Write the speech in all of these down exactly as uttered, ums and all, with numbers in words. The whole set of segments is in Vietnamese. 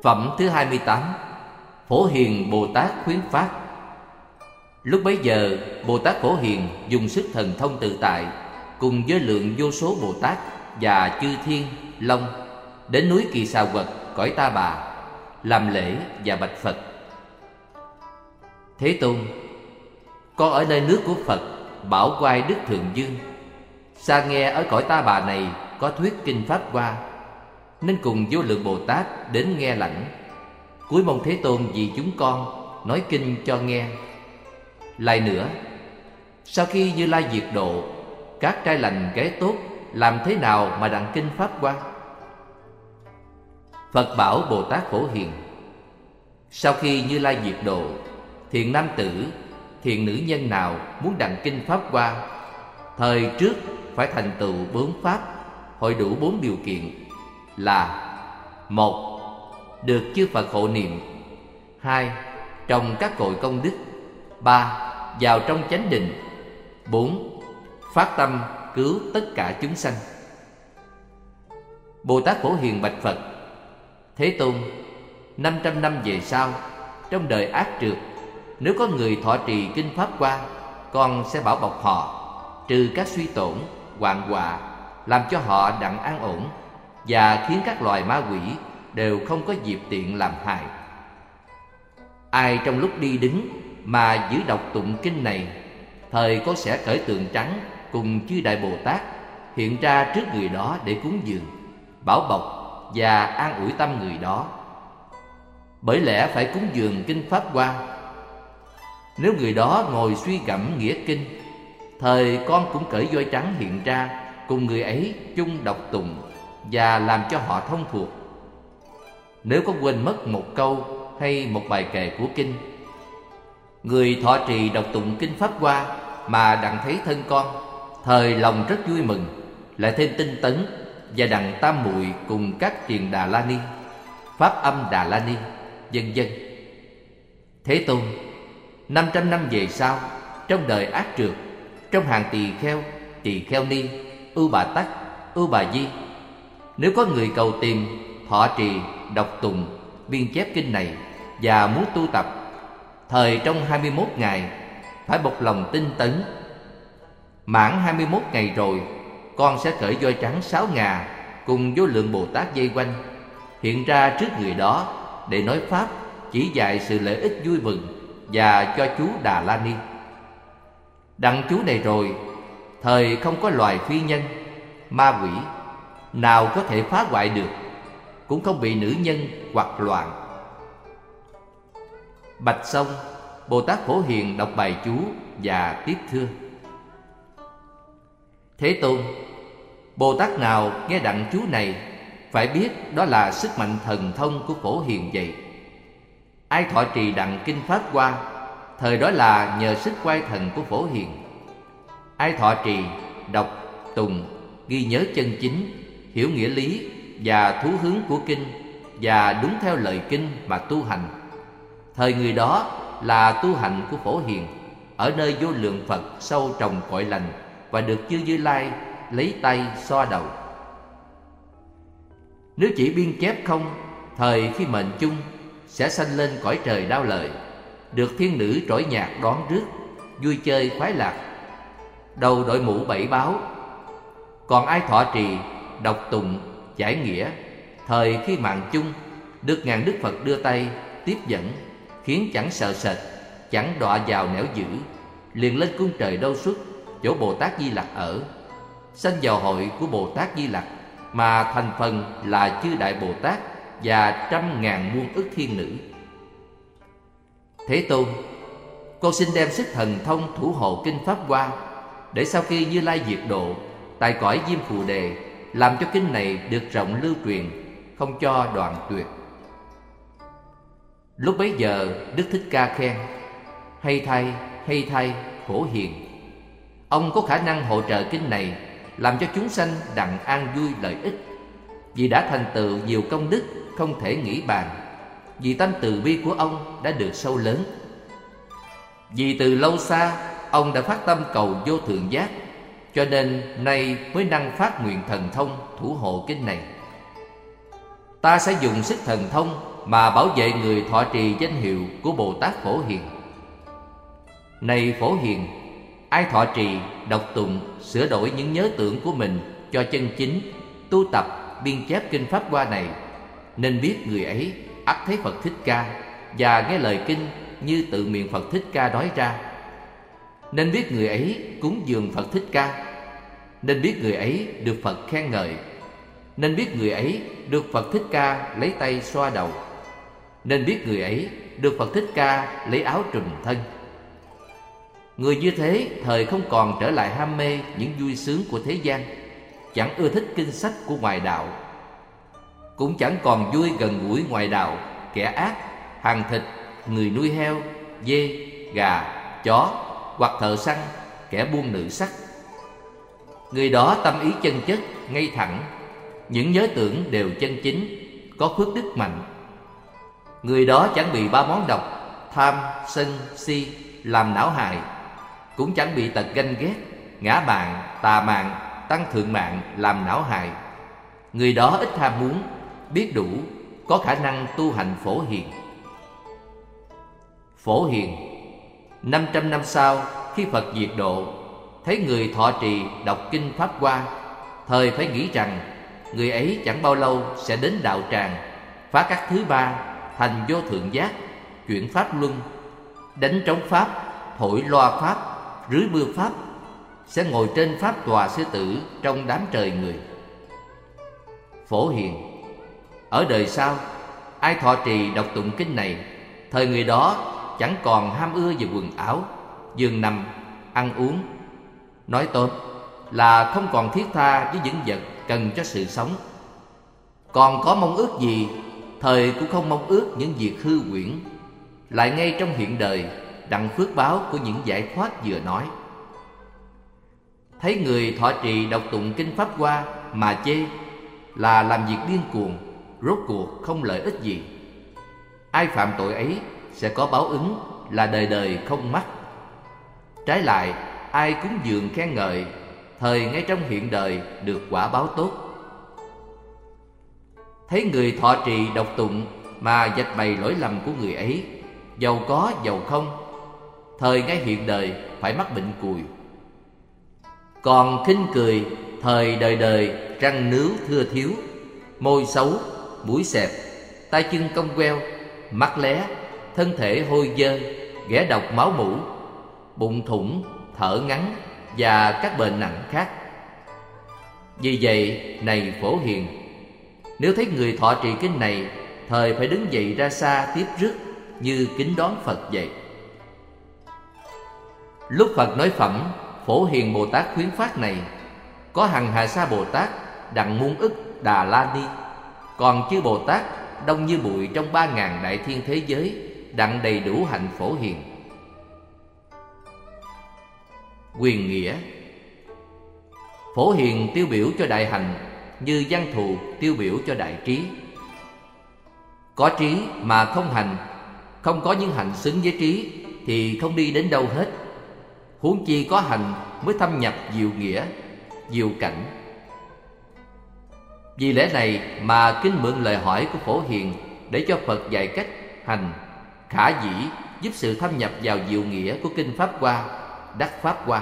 Phẩm thứ hai mươi tám. Phổ Hiền Bồ Tát khuyến phát. Lúc bấy giờ, Bồ Tát Phổ Hiền dùng sức thần thông tự tại cùng với lượng vô số Bồ Tát và chư thiên, long đến núi Kỳ Xà Quật, cõi Ta Bà, làm lễ và bạch Phật: Thế Tôn, con ở nơi nước của Phật Bảo Quai Đức Thượng Dương, xa nghe ở cõi Ta Bà này có thuyết kinh Pháp Hoa, nên cùng vô lượng Bồ Tát đến nghe lãnh. Cúi mong Thế Tôn vì chúng con nói kinh cho nghe. Lại nữa, sau khi Như Lai diệt độ, các trai lành kế tốt làm thế nào mà đặng kinh Pháp Hoa? Phật bảo Bồ Tát Phổ Hiền: sau khi Như Lai diệt độ, thiện nam tử, thiện nữ nhân nào muốn đặng kinh Pháp Hoa, thời trước phải thành tựu bốn pháp, hội đủ bốn điều kiện là: một, được chư Phật hộ niệm; hai, trồng các cội công đức; ba, vào trong chánh định; bốn, phát tâm cứu tất cả chúng sanh. Bồ Tát Phổ Hiền bạch Phật: Thế Tôn, năm trăm năm về sau, trong đời ác trượt, nếu có người thọ trì kinh Pháp Hoa, con sẽ bảo bọc họ, trừ các suy tổn, hoạn họa, làm cho họ đặng an ổn, và khiến các loài ma quỷ đều không có dịp tiện làm hại. Ai trong lúc đi đứng mà giữ đọc tụng kinh này, thời con sẽ cởi tượng trắng cùng chư Đại Bồ Tát hiện ra trước người đó để cúng dường, bảo bọc và an ủi tâm người đó. Bởi lẽ phải cúng dường kinh Pháp Hoa. Nếu người đó ngồi suy gẫm nghĩa kinh, thời con cũng cởi voi trắng hiện ra cùng người ấy chung đọc tụng và làm cho họ thông thuộc. Nếu có quên mất một câu hay một bài kệ của kinh, người thọ trì đọc tụng kinh Pháp Hoa mà đặng thấy thân con, thời lòng rất vui mừng, lại thêm tinh tấn và đặng tam muội cùng các tiền Đà La Ni, Pháp âm Đà La Ni, vân vân. Thế Tôn, năm trăm năm về sau, trong đời ác trượt, trong hàng tỳ kheo, tỳ kheo ni, ưu bà tắc, ưu bà di, nếu có người cầu tìm, thọ trì, đọc tụng, biên chép kinh này và muốn tu tập, thời trong hai mươi mốt ngày phải một lòng tinh tấn. Mãn hai mươi mốt ngày rồi, con sẽ cởi voi trắng sáu ngà cùng vô lượng Bồ Tát vây quanh, hiện ra trước người đó để nói pháp, chỉ dạy sự lợi ích vui mừng và cho chú Đà La Ni. Đặng chú này rồi, thời không có loài phi nhân, ma quỷ nào có thể phá hoại được, cũng không bị nữ nhân hoặc loạn. Bạch xong, Bồ Tát Phổ Hiền đọc bài chú và tiếp thưa: Thế Tôn, Bồ Tát nào nghe đặng chú này phải biết đó là sức mạnh thần thông của Phổ Hiền vậy. Ai thọ trì đặng kinh Pháp Hoa, thời đó là nhờ sức quay thần của Phổ Hiền. Ai thọ trì, đọc, tùng, ghi nhớ chân chính, hiểu nghĩa lý và thú hướng của kinh, và đúng theo lời kinh mà tu hành, thời người đó là tu hạnh của Phổ Hiền, ở nơi vô lượng Phật sâu trồng cội lành, và được chư Như Lai lấy tay xoa đầu. Nếu chỉ biên chép không, thời khi mệnh chung sẽ sanh lên cõi trời đau lợi, được thiên nữ trỗi nhạc đón rước, vui chơi khoái lạc, đầu đội mũ bảy báo. Còn ai thọ trì, đọc tụng, giải nghĩa, thời khi mạng chung được ngàn Đức Phật đưa tay tiếp dẫn, khiến chẳng sợ sệt, chẳng đọa vào nẻo dữ, liền lên cung trời Đâu Xuất, chỗ Bồ Tát Di Lặc ở, sanh vào hội của Bồ Tát Di Lặc, mà thành phần là chư Đại Bồ Tát và trăm ngàn muôn ức thiên nữ. Thế Tôn, con xin đem sức thần thông thủ hộ kinh Pháp Hoa, để sau khi Như Lai diệt độ, tại cõi Diêm Phù Đề, làm cho kinh này được rộng lưu truyền, không cho đoạn tuyệt. Lúc bấy giờ Đức Thích Ca khen: hay thay, hay thay, Phổ Hiền, ông có khả năng hỗ trợ kinh này, làm cho chúng sanh đặng an vui lợi ích, vì đã thành tựu nhiều công đức không thể nghĩ bàn, vì tâm từ bi của ông đã được sâu lớn. Vì từ lâu xa ông đã phát tâm cầu vô thượng giác, cho nên nay mới năng phát nguyện thần thông thủ hộ kinh này. Ta sẽ dùng sức thần thông mà bảo vệ người thọ trì danh hiệu của Bồ Tát Phổ Hiền. Này Phổ Hiền, ai thọ trì, đọc tụng, sửa đổi những nhớ tưởng của mình cho chân chính, tu tập, biên chép kinh Pháp Hoa này, nên biết người ấy ắt thấy Phật Thích Ca và nghe lời kinh như tự miệng Phật Thích Ca nói ra. Nên biết người ấy cúng dường Phật Thích Ca. Nên biết người ấy được Phật khen ngợi. Nên biết người ấy được Phật Thích Ca lấy tay xoa đầu. Nên biết người ấy được Phật Thích Ca lấy áo trùm thân. Người như thế thời không còn trở lại ham mê những vui sướng của thế gian, chẳng ưa thích kinh sách của ngoại đạo, cũng chẳng còn vui gần gũi ngoại đạo, kẻ ác, hàng thịt, người nuôi heo, dê, gà, chó, hoặc thợ săn, kẻ buôn nữ sắc. Người đó tâm ý chân chất, ngay thẳng, những nhớ tưởng đều chân chính, có phước đức mạnh. Người đó chẳng bị ba món độc, tham, sân, si làm não hại, cũng chẳng bị tật ganh ghét, ngã mạn, tà mạn, tăng thượng mạn làm não hại. Người đó ít ham muốn, biết đủ, có khả năng tu hành Phổ Hiền. Phổ Hiền, năm trăm năm sau, khi Phật diệt độ, thấy người thọ trì đọc kinh Pháp Hoa, thời phải nghĩ rằng người ấy chẳng bao lâu sẽ đến đạo tràng, phá các thứ ba, thành vô thượng giác, chuyển pháp luân, đánh trống pháp, thổi loa pháp, rưới mưa pháp, sẽ ngồi trên pháp tòa sư tử trong đám trời người. Phổ Hiền, ở đời sau, ai thọ trì đọc tụng kinh này, thời người đó chẳng còn ham ưa về quần áo, giường nằm, ăn uống. Nói tóm là không còn thiết tha với những vật cần cho sự sống. Còn có mong ước gì, thời cũng không mong ước những việc hư huyễn, lại ngay trong hiện đời đặng phước báo của những giải thoát vừa nói. Thấy người thọ trì đọc tụng kinh Pháp Hoa mà chê là làm việc điên cuồng, rốt cuộc không lợi ích gì. Ai phạm tội ấy sẽ có báo ứng là đời đời không mắc. Trái lại, ai cúng dường khen ngợi, thời ngay trong hiện đời được quả báo tốt. Thấy người thọ trì đọc tụng mà vạch bày lỗi lầm của người ấy, giàu có giàu không, thời ngay hiện đời phải mắc bệnh cùi. Còn khinh cười, thời đời đời răng nướu thưa thiếu, môi xấu, mũi xẹp, tay chân cong queo, mắt lé, thân thể hôi dơ, ghẻ độc máu mủ, bụng thủng, thở ngắn và các bệnh nặng khác. Vì vậy, này Phổ Hiền, nếu thấy người thọ trì kinh này, thời phải đứng dậy ra xa tiếp rước như kính đón Phật vậy. Lúc Phật nói phẩm Phổ Hiền Bồ Tát khuyến phát này, có hằng Hà Sa Bồ Tát, đặng muôn ức Đà La Ni, còn chư Bồ Tát đông như bụi trong ba ngàn đại thiên thế giới, đặng đầy đủ hạnh Phổ Hiền. Quyền nghĩa. Phổ Hiền tiêu biểu cho đại hành, như Văn Thù tiêu biểu cho đại trí. Có trí mà không hành, không có những hành xứng với trí, thì không đi đến đâu hết. Huống chi có hành mới thâm nhập diệu nghĩa, diệu cảnh. Vì lẽ này mà kinh mượn lời hỏi của Phổ Hiền để cho Phật dạy cách hành khả dĩ, giúp sự thâm nhập vào diệu nghĩa của kinh Pháp Hoa, đắc Pháp Hoa.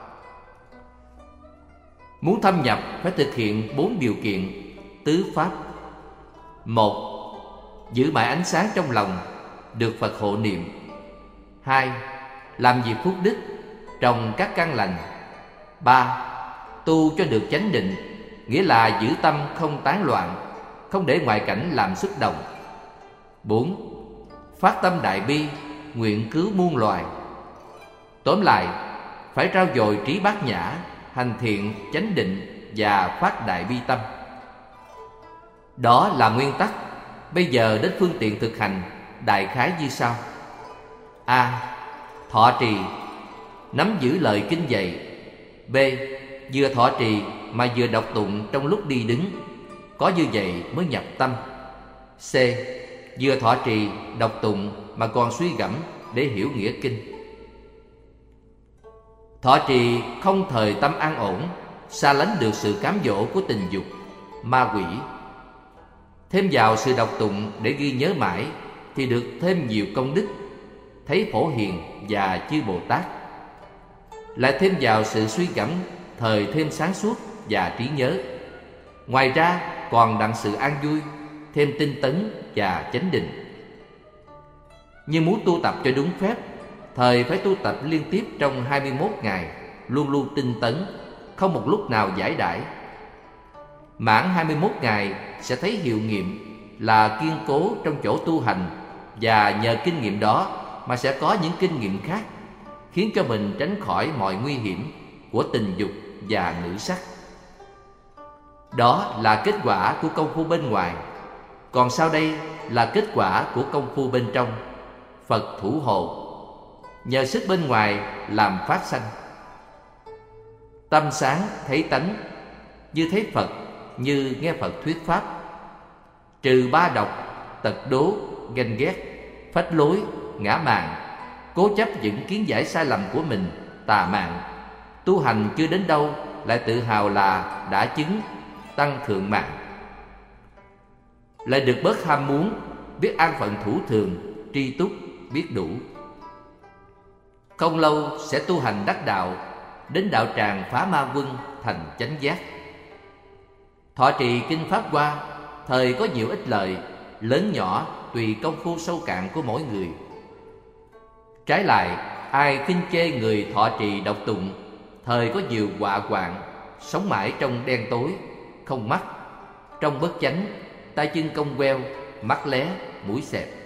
Muốn thâm nhập phải thực hiện bốn điều kiện tứ pháp. Một, giữ mãi ánh sáng trong lòng, được Phật hộ niệm. Hai, làm việc phúc đức, trồng các căn lành. Ba, tu cho được chánh định, nghĩa là giữ tâm không tán loạn, không để ngoại cảnh làm xúc động. Bốn, phát tâm đại bi, nguyện cứu muôn loài. Tóm lại, phải trau dồi trí bát nhã, hành thiện, chánh định và phát đại bi tâm. Đó là nguyên tắc. Bây giờ đến phương tiện thực hành, đại khái như sau. A. Thọ trì, nắm giữ lời kinh dạy. B. Vừa thọ trì mà vừa đọc tụng trong lúc đi đứng, có như vậy mới nhập tâm. C. Vừa thọ trì, đọc tụng mà còn suy gẫm để hiểu nghĩa kinh. Thọ trì không thời tâm an ổn, xa lánh được sự cám dỗ của tình dục, ma quỷ. Thêm vào sự đọc tụng để ghi nhớ mãi thì được thêm nhiều công đức, thấy Phổ Hiền và chư Bồ Tát. Lại thêm vào sự suy gẫm thời thêm sáng suốt và trí nhớ. Ngoài ra còn đặng sự an vui, thêm tinh tấn và chánh định. Nhưng muốn tu tập cho đúng phép, thời phải tu tập liên tiếp trong hai mươi mốt ngày, luôn luôn tinh tấn, không một lúc nào giải đãi. Mãn hai mươi mốt ngày sẽ thấy hiệu nghiệm là kiên cố trong chỗ tu hành, và nhờ kinh nghiệm đó mà sẽ có những kinh nghiệm khác, khiến cho mình tránh khỏi mọi nguy hiểm của tình dục và ngữ sắc. Đó là kết quả của công phu bên ngoài. Còn sau đây là kết quả của công phu bên trong, Phật thủ hộ. Nhờ sức bên ngoài làm phát sanh. Tâm sáng thấy tánh, như thấy Phật, như nghe Phật thuyết pháp. Trừ ba độc, tật đố, ganh ghét, phách lối, ngã mạn, cố chấp những kiến giải sai lầm của mình, tà mạn. Tu hành chưa đến đâu lại tự hào là đã chứng tăng thượng mạng. Lại được bớt ham muốn, biết an phận thủ thường, tri túc, biết đủ. Không lâu sẽ tu hành đắc đạo, đến đạo tràng phá ma quân, thành chánh giác. Thọ trì kinh Pháp Hoa, thời có nhiều ích lợi, lớn nhỏ tùy công phu sâu cạn của mỗi người. Trái lại, ai khinh chê người thọ trì đọc tụng, thời có nhiều họa hoạn, sống mãi trong đen tối, không mắt, trong bất chánh, tay chân cong queo, mắt lé, mũi xẹp.